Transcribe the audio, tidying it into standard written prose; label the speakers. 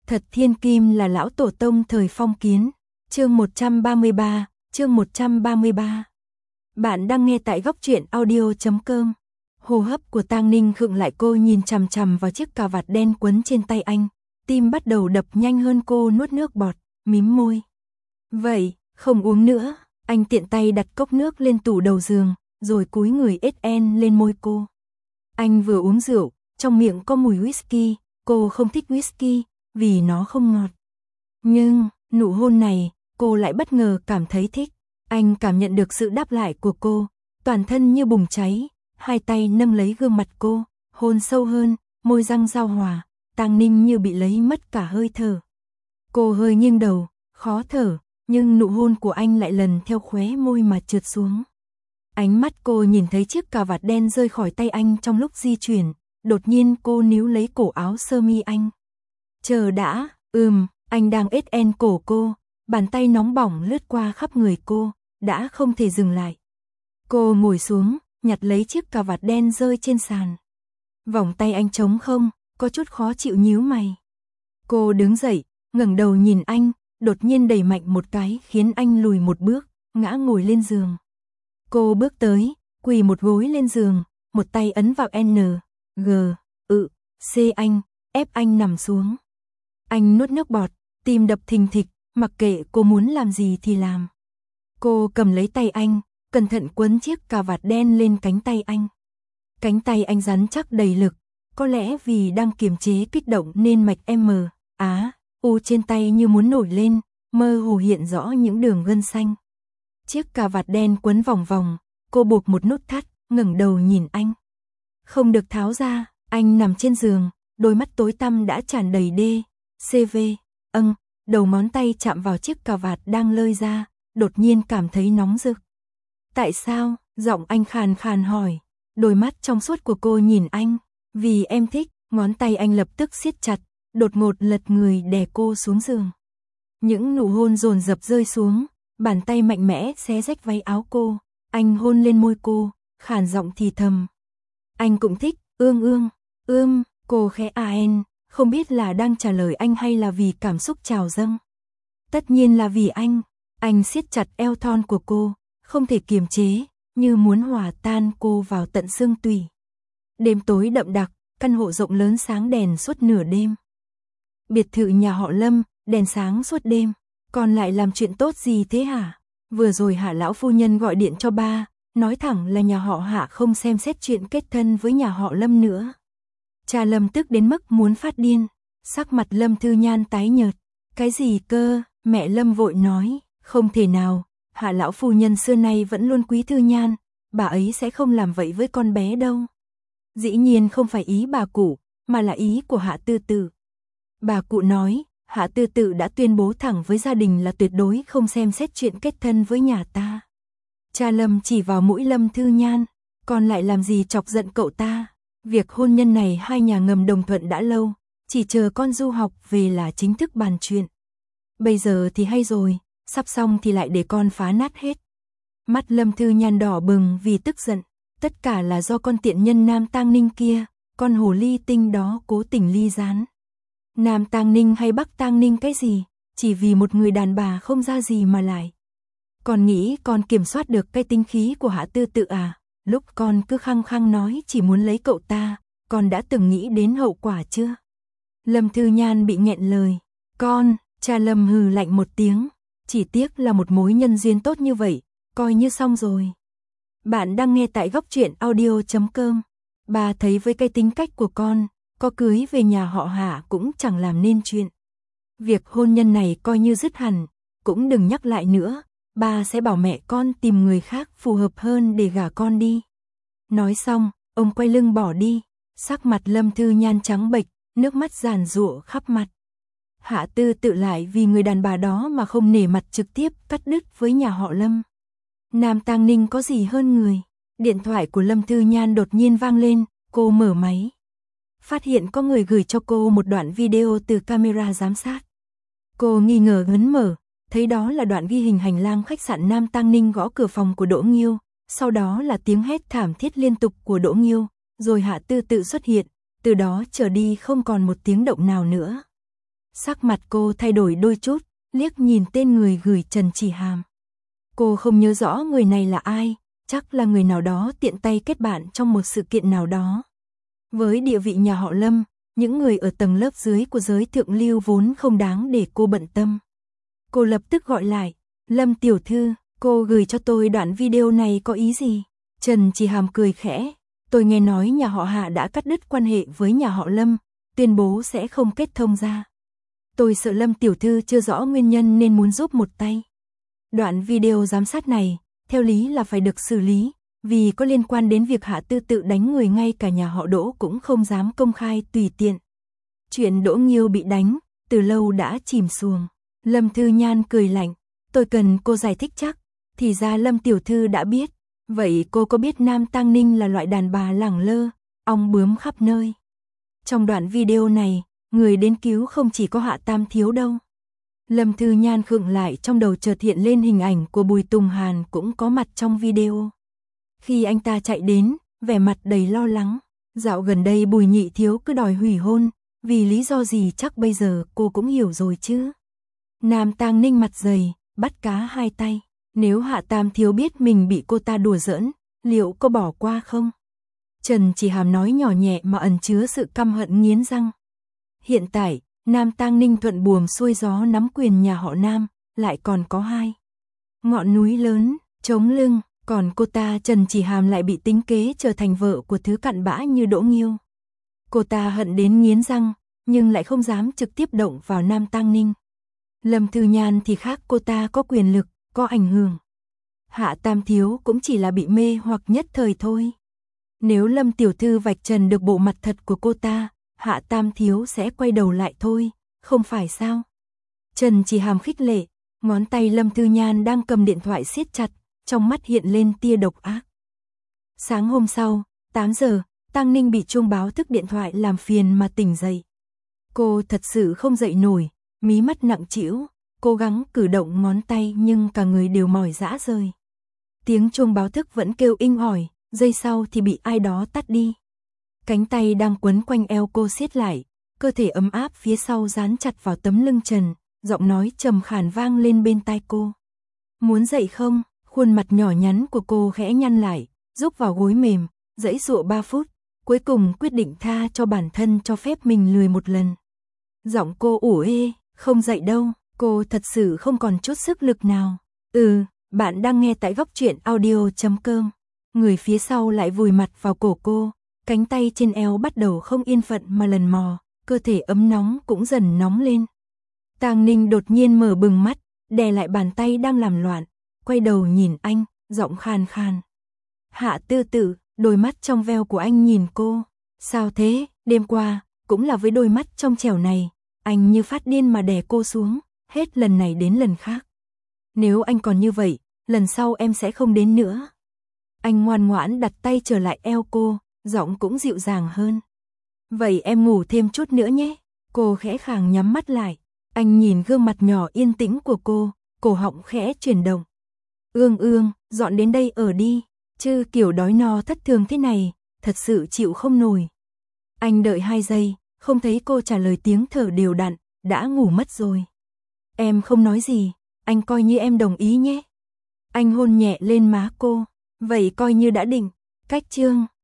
Speaker 1: Thật thiên kim là lão tổ tông thời phong kiến. Chương 133. Bạn đang nghe tại góc truyện audio.com. Hô hấp của Tang Ninh khựng lại, cô nhìn chằm chằm vào chiếc cà vạt đen quấn trên tay anh, tim bắt đầu đập nhanh hơn, cô nuốt nước bọt, mím môi. Vậy, không uống nữa. Anh tiện tay đặt cốc nước lên tủ đầu giường, rồi cúi người SN lên môi cô. Anh vừa uống rượu, trong miệng có mùi whisky, cô không thích whisky, vì nó không ngọt. Nhưng, nụ hôn này, cô lại bất ngờ cảm thấy thích. Anh cảm nhận được sự đáp lại của cô, toàn thân như bùng cháy, hai tay nâng lấy gương mặt cô, hôn sâu hơn, môi răng giao hòa, Tang Ninh như bị lấy mất cả hơi thở. Cô hơi nghiêng đầu, khó thở, nhưng nụ hôn của anh lại lần theo khóe môi mà trượt xuống. Ánh mắt cô nhìn thấy chiếc cà vạt đen rơi khỏi tay anh trong lúc di chuyển, đột nhiên cô níu lấy cổ áo sơ mi anh. Chờ đã, anh đang SN cổ cô, bàn tay nóng bỏng lướt qua khắp người cô, đã không thể dừng lại. Cô ngồi xuống, nhặt lấy chiếc cà vạt đen rơi trên sàn. Vòng tay anh trống không, có chút khó chịu nhíu mày. Cô đứng dậy, ngẩng đầu nhìn anh, đột nhiên đẩy mạnh một cái khiến anh lùi một bước, ngã ngồi lên giường. Cô bước tới, quỳ một gối lên giường, một tay ấn vào N, G, C anh, ép anh nằm xuống. Anh nuốt nước bọt, tim đập thình thịch, mặc kệ cô muốn làm gì thì làm. Cô cầm lấy tay anh, cẩn thận quấn chiếc cà vạt đen lên cánh tay anh. Cánh tay anh rắn chắc đầy lực, có lẽ vì đang kiềm chế kích động nên mạch U trên tay như muốn nổi lên, mơ hồ hiện rõ những đường gân xanh. Chiếc cà vạt đen quấn vòng vòng, cô buộc một nút thắt, ngẩng đầu nhìn anh. Không được tháo ra, anh nằm trên giường, đôi mắt tối tăm đã tràn đầy CV. Đầu ngón tay chạm vào chiếc cà vạt đang lơi ra, đột nhiên cảm thấy nóng rực. Tại sao? Giọng anh khàn khàn hỏi. Đôi mắt trong suốt của cô nhìn anh. Vì em thích. Ngón tay anh lập tức siết chặt, đột ngột lật người đè cô xuống giường. Những nụ hôn dồn dập rơi xuống, bàn tay mạnh mẽ xé rách váy áo cô. Anh hôn lên môi cô, khàn giọng thì thầm. Anh cũng thích, cô khẽ không biết là đang trả lời anh hay là vì cảm xúc trào dâng. Tất nhiên là vì anh siết chặt eo thon của cô, không thể kiềm chế, như muốn hòa tan cô vào tận xương tủy. Đêm tối đậm đặc, căn hộ rộng lớn sáng đèn suốt nửa đêm. Biệt thự nhà họ Lâm, đèn sáng suốt đêm, còn lại làm chuyện tốt gì thế hả? Vừa rồi Hạ lão phu nhân gọi điện cho ba, nói thẳng là nhà họ Hạ không xem xét chuyện kết thân với nhà họ Lâm nữa. Cha Lâm tức đến mức muốn phát điên, sắc mặt Lâm Thư Nhan tái nhợt. Cái gì cơ? Mẹ Lâm vội nói, không thể nào, Hạ lão phu nhân xưa nay vẫn luôn quý Thư Nhan, bà ấy sẽ không làm vậy với con bé đâu. Dĩ nhiên không phải ý bà cụ, mà là ý của Hạ Tư Tự. Bà cụ nói, Hạ Tư Tự đã tuyên bố thẳng với gia đình là tuyệt đối không xem xét chuyện kết thân với nhà ta. Cha Lâm chỉ vào mũi Lâm Thư Nhan, còn lại làm gì chọc giận cậu ta? Việc hôn nhân này hai nhà ngầm đồng thuận đã lâu, chỉ chờ con du học về là chính thức bàn chuyện. Bây giờ thì hay rồi, sắp xong thì lại để con phá nát hết. Mắt Lâm Thư Nhan đỏ bừng vì tức giận, tất cả là do con tiện nhân Nam Tang Ninh kia, con hồ ly tinh đó cố tình ly gián. Nam Tang Ninh hay Bắc Tang Ninh cái gì, chỉ vì một người đàn bà không ra gì mà lại. Con nghĩ con kiểm soát được cái tính khí của Hạ Tư Tự à? Lúc con cứ khăng khăng nói chỉ muốn lấy cậu ta, con đã từng nghĩ đến hậu quả chưa? Lâm Thư Nhan bị nghẹn lời. Cha Lâm hừ lạnh một tiếng. Chỉ tiếc là một mối nhân duyên tốt như vậy, coi như xong rồi. Bạn đang nghe tại góc truyện audio.com. Bà thấy với cái tính cách của con, có cưới về nhà họ Hạ cũng chẳng làm nên chuyện. Việc hôn nhân này coi như dứt hẳn, cũng đừng nhắc lại nữa. Ba sẽ bảo mẹ con tìm người khác phù hợp hơn để gả con đi. Nói xong, ông quay lưng bỏ đi, sắc mặt Lâm Thư Nhan trắng bệch, nước mắt giàn giụa khắp mặt. Hạ Tư Tự lại vì người đàn bà đó mà không nể mặt trực tiếp cắt đứt với nhà họ Lâm. Nam Tang Ninh có gì hơn người? Điện thoại của Lâm Thư Nhan đột nhiên vang lên, cô mở máy. Phát hiện có người gửi cho cô một đoạn video từ camera giám sát. Cô nghi ngờ ấn mở, thấy đó là đoạn ghi hình hành lang khách sạn Nam Tang Ninh gõ cửa phòng của Đỗ Nghiêu, sau đó là tiếng hét thảm thiết liên tục của Đỗ Nghiêu, rồi Hạ Tư Tự xuất hiện, từ đó trở đi không còn một tiếng động nào nữa. Sắc mặt cô thay đổi đôi chút, liếc nhìn tên người gửi Trần Chỉ Hàm. Cô không nhớ rõ người này là ai, chắc là người nào đó tiện tay kết bạn trong một sự kiện nào đó. Với địa vị nhà họ Lâm, những người ở tầng lớp dưới của giới thượng lưu vốn không đáng để cô bận tâm. Cô lập tức gọi lại, Lâm tiểu thư, cô gửi cho tôi đoạn video này có ý gì? Trần Chỉ Hàm cười khẽ, tôi nghe nói nhà họ Hạ đã cắt đứt quan hệ với nhà họ Lâm, tuyên bố sẽ không kết thông ra. Tôi sợ Lâm tiểu thư chưa rõ nguyên nhân nên muốn giúp một tay. Đoạn video giám sát này, theo lý là phải được xử lý, vì có liên quan đến việc Hạ Tư tự đánh người, ngay cả nhà họ Đỗ cũng không dám công khai tùy tiện. Chuyện Đỗ Nghiêu bị đánh, từ lâu đã chìm xuồng. Lâm Thư Nhan cười lạnh, tôi cần cô giải thích chắc, thì ra Lâm tiểu thư đã biết. Vậy cô có biết Nam Tang Ninh là loại đàn bà lẳng lơ, ong bướm khắp nơi? Trong đoạn video này, người đến cứu không chỉ có Hạ Tam Thiếu đâu. Lâm Thư Nhan khựng lại, trong đầu chợt hiện lên hình ảnh của Bùi Tùng Hàn cũng có mặt trong video. Khi anh ta chạy đến, vẻ mặt đầy lo lắng. Dạo gần đây Bùi nhị thiếu cứ đòi hủy hôn, vì lý do gì chắc bây giờ cô cũng hiểu rồi chứ. Nam Tang Ninh mặt dày, bắt cá hai tay. Nếu Hạ Tam Thiếu biết mình bị cô ta đùa giỡn, liệu có bỏ qua không? Trần Chỉ Hàm nói nhỏ nhẹ mà ẩn chứa sự căm hận nghiến răng. Hiện tại, Nam Tang Ninh thuận buồm xuôi gió nắm quyền nhà họ Nam, lại còn có hai ngọn núi lớn chống lưng, còn cô ta Trần Chỉ Hàm lại bị tính kế trở thành vợ của thứ cặn bã như Đỗ Nghiêu. Cô ta hận đến nghiến răng, nhưng lại không dám trực tiếp động vào Nam Tang Ninh. Lâm Thư Nhan thì khác, cô ta có quyền lực, có ảnh hưởng. Hạ Tam Thiếu cũng chỉ là bị mê hoặc nhất thời thôi. Nếu Lâm tiểu thư vạch trần được bộ mặt thật của cô ta, Hạ Tam Thiếu sẽ quay đầu lại thôi, không phải sao? Trần Chỉ Hàm khích lệ, ngón tay Lâm Thư Nhan đang cầm điện thoại siết chặt, trong mắt hiện lên tia độc ác. Sáng hôm sau, 8 giờ, Tang Ninh bị chuông báo thức điện thoại làm phiền mà tỉnh dậy. Cô thật sự không dậy nổi, mí mắt nặng trĩu, cố gắng cử động ngón tay nhưng cả người đều mỏi rã rời. Tiếng chuông báo thức vẫn kêu inh ỏi, giây sau thì bị ai đó tắt đi. Cánh tay đang quấn quanh eo cô siết lại, cơ thể ấm áp phía sau dán chặt vào tấm lưng trần, giọng nói trầm khàn vang lên bên tai cô. Muốn dậy không? Khuôn mặt nhỏ nhắn của cô khẽ nhăn lại, rúc vào gối mềm, giãy giụa 3 phút, cuối cùng quyết định tha cho bản thân, cho phép mình lười một lần. Giọng cô ủ ê, không dậy đâu, cô thật sự không còn chút sức lực nào. Bạn đang nghe tại Góc Truyện Audio.com. Người phía sau lại vùi mặt vào cổ cô, cánh tay trên eo bắt đầu không yên phận mà lần mò, cơ thể ấm nóng cũng dần nóng lên. Tang Ninh đột nhiên mở bừng mắt, đè lại bàn tay đang làm loạn, quay đầu nhìn anh, giọng khàn khàn. Hạ Tư Tự, đôi mắt trong veo của anh nhìn cô. Sao thế? Đêm qua, cũng là với đôi mắt trong trẻo này, anh như phát điên mà đè cô xuống, hết lần này đến lần khác. Nếu anh còn như vậy, lần sau em sẽ không đến nữa. Anh ngoan ngoãn đặt tay trở lại eo cô, giọng cũng dịu dàng hơn. Vậy em ngủ thêm chút nữa nhé. Cô khẽ khàng nhắm mắt lại. Anh nhìn gương mặt nhỏ yên tĩnh của cô, cổ họng khẽ chuyển động. Ương, dọn đến đây ở đi, chứ kiểu đói no thất thường thế này, thật sự chịu không nổi. Anh đợi 2 giây, không thấy cô trả lời, tiếng thở đều đặn, đã ngủ mất rồi. Em không nói gì, anh coi như em đồng ý nhé. Anh hôn nhẹ lên má cô, vậy coi như đã định. Cách chương